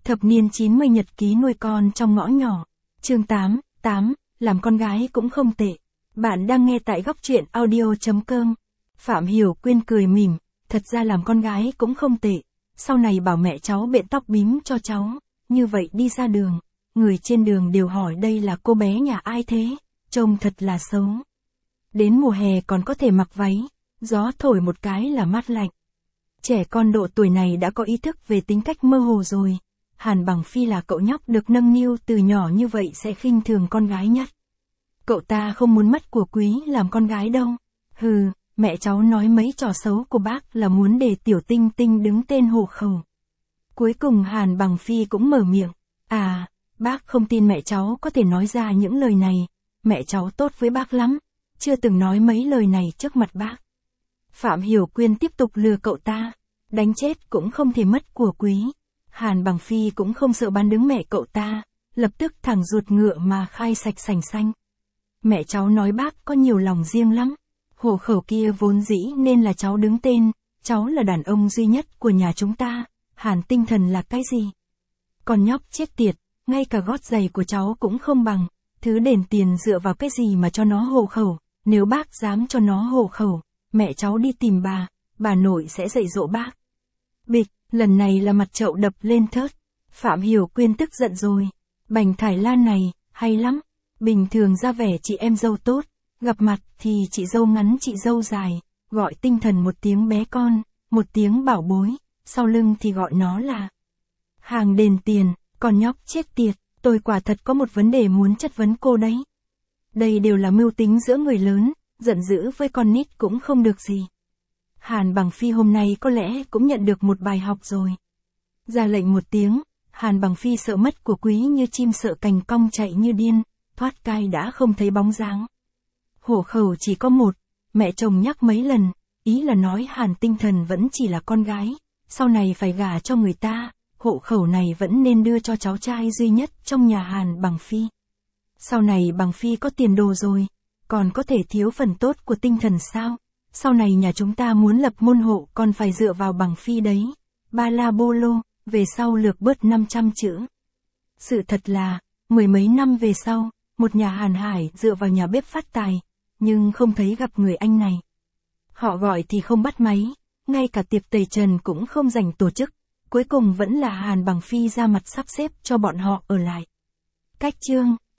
Thập niên 90 nhật ký nuôi con trong ngõ nhỏ. Chương 8, làm con gái cũng không tệ. Bạn đang nghe tại góc truyện audio.com. Phạm Hiểu Quyên cười mỉm, thật ra làm con gái cũng không tệ. Sau này bảo mẹ cháu bện tóc bím cho cháu, như vậy đi ra đường, người trên đường đều hỏi đây là cô bé nhà ai thế, trông thật là xấu. Đến mùa hè còn có thể mặc váy, gió thổi một cái là mát lạnh. Trẻ con độ tuổi này đã có ý thức về tính cách mơ hồ rồi. Hàn Bằng Phi là cậu nhóc được nâng niu từ nhỏ như vậy sẽ khinh thường con gái nhất. Cậu ta không muốn mất của quý làm con gái đâu. Hừ, mẹ cháu nói mấy trò xấu của bác là muốn để Tiểu Tinh Tinh đứng tên hộ khẩu. Cuối cùng Hàn Bằng Phi cũng mở miệng. À, bác không tin mẹ cháu có thể nói ra những lời này. Mẹ cháu tốt với bác lắm, chưa từng nói mấy lời này trước mặt bác. Phạm Hiểu Quyên tiếp tục lừa cậu ta. Đánh chết cũng không thể mất của quý. Hàn Bằng Phi cũng không sợ bán đứng mẹ cậu ta, lập tức thẳng ruột ngựa mà khai sạch sành xanh. Mẹ cháu nói bác có nhiều lòng riêng lắm. Hộ khẩu kia vốn dĩ nên là cháu đứng tên, cháu là đàn ông duy nhất của nhà chúng ta, Hàn Tinh Thần là cái gì? Con nhóc chết tiệt, ngay cả gót giày của cháu cũng không bằng, thứ đền tiền dựa vào cái gì mà cho nó hộ khẩu, nếu bác dám cho nó hộ khẩu, mẹ cháu đi tìm bà nội sẽ dạy dỗ bác. Bịch, lần này là mặt chậu đập lên thớt. Phạm Hiểu Quyên tức giận rồi. Bành Thải Lan này, hay lắm. Bình thường ra vẻ chị em dâu tốt, gặp mặt thì chị dâu ngắn chị dâu dài, gọi Tinh Thần một tiếng bé con, một tiếng bảo bối, sau lưng thì gọi nó là hàng đền tiền, con nhóc chết tiệt, tôi quả thật có một vấn đề muốn chất vấn cô đấy. Đây đều là mưu tính giữa người lớn, giận dữ với con nít cũng không được gì. Hàn Bằng Phi hôm nay có lẽ cũng nhận được một bài học rồi. Ra lệnh một tiếng, Hàn Bằng Phi sợ mất của quý như chim sợ cành cong chạy như điên, thoát cai đã không thấy bóng dáng. Hộ khẩu chỉ có một, mẹ chồng nhắc mấy lần, ý là nói Hàn Tinh Thần vẫn chỉ là con gái, sau này phải gả cho người ta, hộ khẩu này vẫn nên đưa cho cháu trai duy nhất trong nhà Hàn Bằng Phi. Sau này Bằng Phi có tiền đồ rồi, còn có thể thiếu phần tốt của Tinh Thần sao? Sau này nhà chúng ta muốn lập môn hộ còn phải dựa vào Bằng Phi đấy. Ba la bô lô, về sau lược bớt 500 chữ. Sự thật là, mười mấy năm về sau, một nhà Hàn Hải dựa vào nhà bếp phát tài, nhưng không thấy gặp người anh này. Họ gọi thì không bắt máy, ngay cả tiệc tẩy trần cũng không dành tổ chức, cuối cùng vẫn là Hàn Bằng Phi ra mặt sắp xếp cho bọn họ ở lại. Cách chương